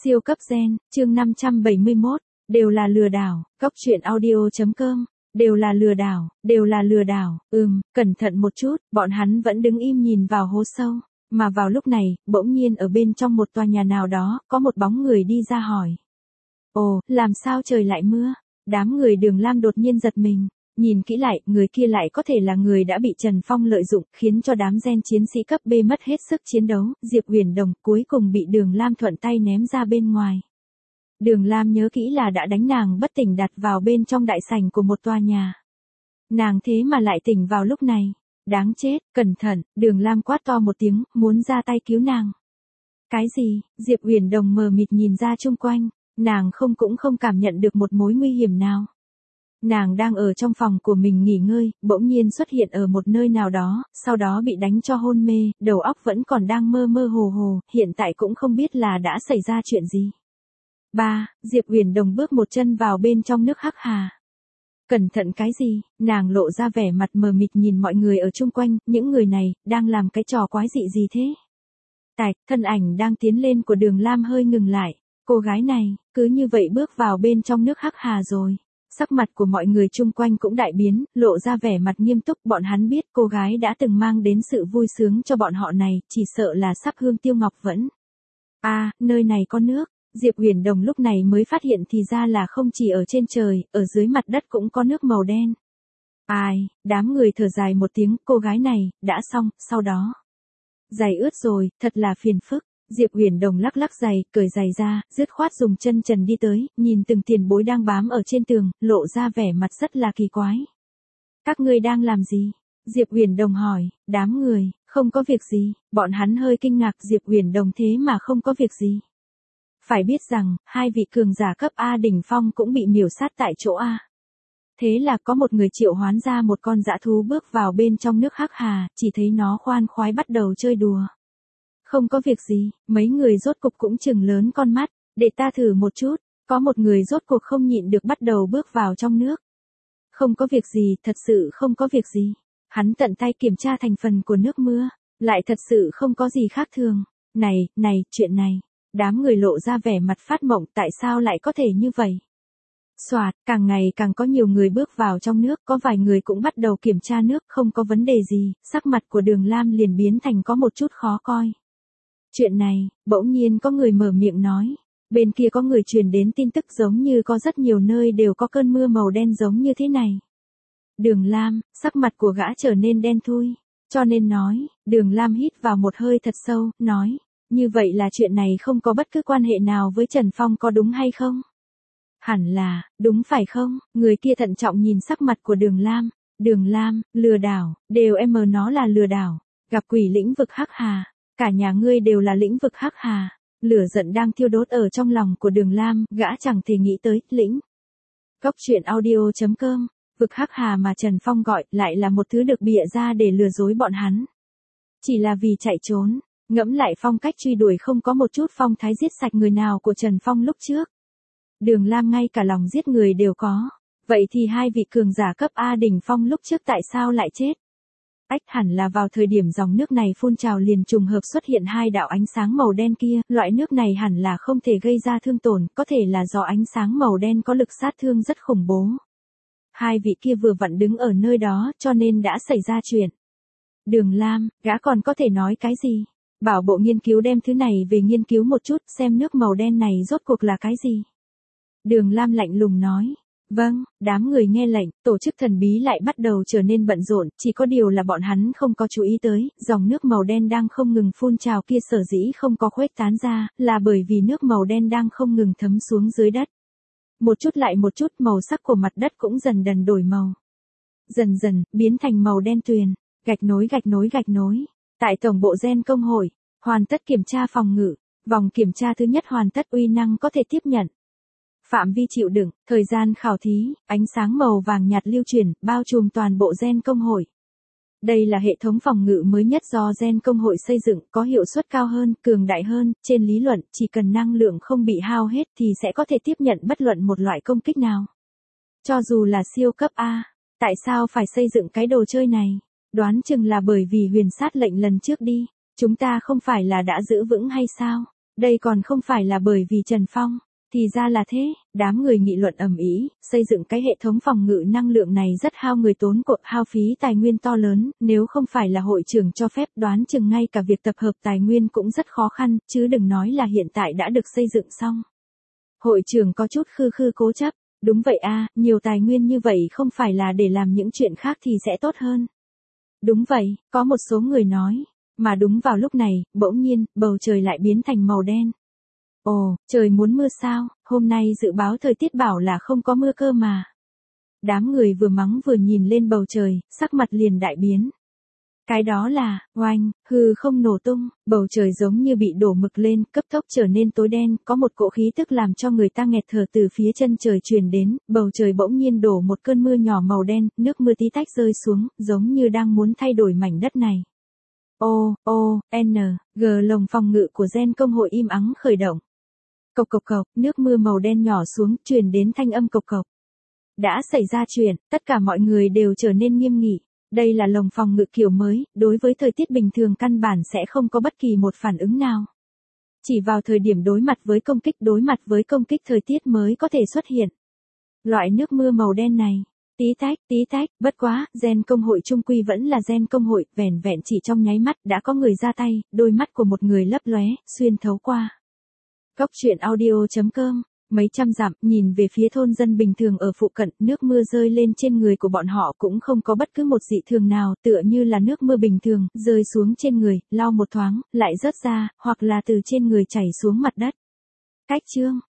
Siêu cấp gen, chương 571, đều là lừa đảo, Cóc truyện audio.com, đều là lừa đảo, cẩn thận một chút, bọn hắn vẫn đứng im nhìn vào hố sâu, mà vào lúc này, bỗng nhiên ở bên trong một tòa nhà nào đó, có một bóng người đi ra hỏi. Ồ, làm sao trời lại mưa? Đám người Đường Lam đột nhiên giật mình. Nhìn kỹ lại, người kia lại có thể là người đã bị Trần Phong lợi dụng, khiến cho đám gen chiến sĩ cấp B mất hết sức chiến đấu, Diệp Huyền Đồng cuối cùng bị Đường Lam thuận tay ném ra bên ngoài. Đường Lam nhớ kỹ là đã đánh nàng bất tỉnh đặt vào bên trong đại sảnh của một tòa nhà. Nàng thế mà lại tỉnh vào lúc này. Đáng chết, cẩn thận, Đường Lam quát to một tiếng, muốn ra tay cứu nàng. Cái gì? Diệp Huyền Đồng mờ mịt nhìn ra chung quanh, nàng cũng không cảm nhận được một mối nguy hiểm nào. Nàng đang ở trong phòng của mình nghỉ ngơi, bỗng nhiên xuất hiện ở một nơi nào đó, sau đó bị đánh cho hôn mê, đầu óc vẫn còn đang mơ mơ hồ hồ, hiện tại cũng không biết là đã xảy ra chuyện gì. Diệp Huyền Đồng bước một chân vào bên trong nước hắc hà. Cẩn thận cái gì? Nàng lộ ra vẻ mặt mờ mịt nhìn mọi người ở chung quanh, những người này, đang làm cái trò quái dị gì thế? Thân ảnh đang tiến lên của Đường Lam hơi ngừng lại, cô gái này, cứ như vậy bước vào bên trong nước hắc hà rồi. Sắc mặt của mọi người chung quanh cũng đại biến, lộ ra vẻ mặt nghiêm túc, bọn hắn biết cô gái đã từng mang đến sự vui sướng cho bọn họ này, chỉ sợ là sắp hương tiêu ngọc vẫn. Nơi này có nước, Diệp Huyền Đồng lúc này mới phát hiện thì ra là không chỉ ở trên trời, ở dưới mặt đất cũng có nước màu đen. Đám người thở dài một tiếng, cô gái này, đã xong, sau đó. Giày ướt rồi, thật là phiền phức. Diệp Huyền Đồng lắc lắc giày, cởi giày ra, dứt khoát dùng chân trần đi tới, nhìn từng tiền bối đang bám ở trên tường, lộ ra vẻ mặt rất là kỳ quái. Các ngươi đang làm gì? Diệp Huyền Đồng hỏi, đám người, không có việc gì, bọn hắn hơi kinh ngạc Diệp Huyền Đồng thế mà không có việc gì. Phải biết rằng, hai vị cường giả cấp A đỉnh phong cũng bị miểu sát tại chỗ A. Thế là có một người triệu hoán ra một con dã thú bước vào bên trong nước hắc hà, chỉ thấy nó khoan khoái bắt đầu chơi đùa. Không có việc gì, mấy người rốt cục cũng chừng lớn con mắt, để ta thử một chút, có một người rốt cuộc không nhịn được bắt đầu bước vào trong nước. Không có việc gì, thật sự không có việc gì. Hắn tận tay kiểm tra thành phần của nước mưa, lại thật sự không có gì khác thường. Chuyện này, đám người lộ ra vẻ mặt phát mộng tại sao lại có thể như vậy. Càng ngày càng có nhiều người bước vào trong nước, có vài người cũng bắt đầu kiểm tra nước, không có vấn đề gì, sắc mặt của Đường Lam liền biến thành có một chút khó coi. Chuyện này, bỗng nhiên có người mở miệng nói. Bên kia có người truyền đến tin tức giống như có rất nhiều nơi đều có cơn mưa màu đen giống như thế này. Đường Lam, sắc mặt của gã trở nên đen thui. Cho nên nói, Đường Lam hít vào một hơi thật sâu, nói. Như vậy là chuyện này không có bất cứ quan hệ nào với Trần Phong có đúng hay không? Hẳn là, đúng phải không? Người kia thận trọng nhìn sắc mặt của Đường Lam. Đường Lam, lừa đảo, nó là lừa đảo. Gặp quỷ lĩnh vực hắc hà. Cả nhà ngươi đều là lĩnh vực hắc hà. Lửa giận đang thiêu đốt ở trong lòng của Đường Lam, gã chẳng thể nghĩ tới, Cóc truyện audio.com, vực hắc hà mà Trần Phong gọi lại là một thứ được bịa ra để lừa dối bọn hắn. Chỉ là vì chạy trốn, ngẫm lại phong cách truy đuổi không có một chút phong thái giết sạch người nào của Trần Phong lúc trước. Đường Lam ngay cả lòng giết người đều có. Vậy thì hai vị cường giả cấp A đỉnh phong lúc trước tại sao lại chết? Hẳn là vào thời điểm dòng nước này phun trào liền trùng hợp xuất hiện hai đạo ánh sáng màu đen kia, loại nước này hẳn là không thể gây ra thương tổn, có thể là do ánh sáng màu đen có lực sát thương rất khủng bố. Hai vị kia vừa vặn đứng ở nơi đó, cho nên đã xảy ra chuyện. Đường Lam, gã còn có thể nói cái gì? Bảo bộ nghiên cứu đem thứ này về nghiên cứu một chút, xem nước màu đen này rốt cuộc là cái gì? Đường Lam lạnh lùng nói. Vâng, đám người nghe lệnh, tổ chức thần bí lại bắt đầu trở nên bận rộn, chỉ có điều là bọn hắn không có chú ý tới, dòng nước màu đen đang không ngừng phun trào kia sở dĩ không có khuếch tán ra, là bởi vì nước màu đen đang không ngừng thấm xuống dưới đất. Một chút lại một chút màu sắc của mặt đất cũng dần dần đổi màu. Dần dần, biến thành màu đen tuyền, gạch nối. Tại tổng bộ gen công hội, hoàn tất kiểm tra phòng ngự, vòng kiểm tra thứ nhất hoàn tất uy năng có thể tiếp nhận. Phạm vi chịu đựng, thời gian khảo thí, ánh sáng màu vàng nhạt lưu chuyển, bao trùm toàn bộ gen công hội. Đây là hệ thống phòng ngự mới nhất do gen công hội xây dựng, có hiệu suất cao hơn, cường đại hơn, trên lý luận, chỉ cần năng lượng không bị hao hết thì sẽ có thể tiếp nhận bất luận một loại công kích nào. Cho dù là siêu cấp A, tại sao phải xây dựng cái đồ chơi này? Đoán chừng là bởi vì huyền sát lệnh lần trước đi, chúng ta không phải là đã giữ vững hay sao? Đây còn không phải là bởi vì Trần Phong. Thì ra là thế, đám người nghị luận ầm ĩ, xây dựng cái hệ thống phòng ngự năng lượng này rất hao người tốn cội, hao phí tài nguyên to lớn, nếu không phải là hội trưởng cho phép đoán chừng ngay cả việc tập hợp tài nguyên cũng rất khó khăn, chứ đừng nói là hiện tại đã được xây dựng xong. Hội trưởng có chút khư khư cố chấp, đúng vậy a, nhiều tài nguyên như vậy không phải là để làm những chuyện khác thì sẽ tốt hơn. Đúng vậy, có một số người nói, mà đúng vào lúc này, bỗng nhiên, bầu trời lại biến thành màu đen. Ồ, trời muốn mưa sao, hôm nay dự báo thời tiết bảo là không có mưa cơ mà. Đám người vừa mắng vừa nhìn lên bầu trời, sắc mặt liền đại biến. Cái đó là, oanh, hư không nổ tung, bầu trời giống như bị đổ mực lên, cấp tốc trở nên tối đen, có một cỗ khí tức làm cho người ta nghẹt thở từ phía chân trời truyền đến, bầu trời bỗng nhiên đổ một cơn mưa nhỏ màu đen, nước mưa tí tách rơi xuống, giống như đang muốn thay đổi mảnh đất này. G lồng phòng ngự của Gen công hội im ắng khởi động. Cộc cộc cộc, nước mưa màu đen nhỏ xuống, truyền đến thanh âm cộc cộc. Đã xảy ra chuyện, tất cả mọi người đều trở nên nghiêm nghị. Đây là lồng phòng ngự kiểu mới, đối với thời tiết bình thường căn bản sẽ không có bất kỳ một phản ứng nào. Chỉ vào thời điểm đối mặt với công kích thời tiết mới có thể xuất hiện. Loại nước mưa màu đen này, tí tách, bất quá, Gen công hội chung quy vẫn là Gen công hội, vẻn vẹn chỉ trong nháy mắt đã có người ra tay, đôi mắt của một người lấp lóe, xuyên thấu qua. Góc truyện audio.com, mấy trăm dặm, nhìn về phía thôn dân bình thường ở phụ cận, nước mưa rơi lên trên người của bọn họ cũng không có bất cứ một dị thường nào, tựa như là nước mưa bình thường, rơi xuống trên người, lau một thoáng, lại rớt ra, hoặc là từ trên người chảy xuống mặt đất. Cách chương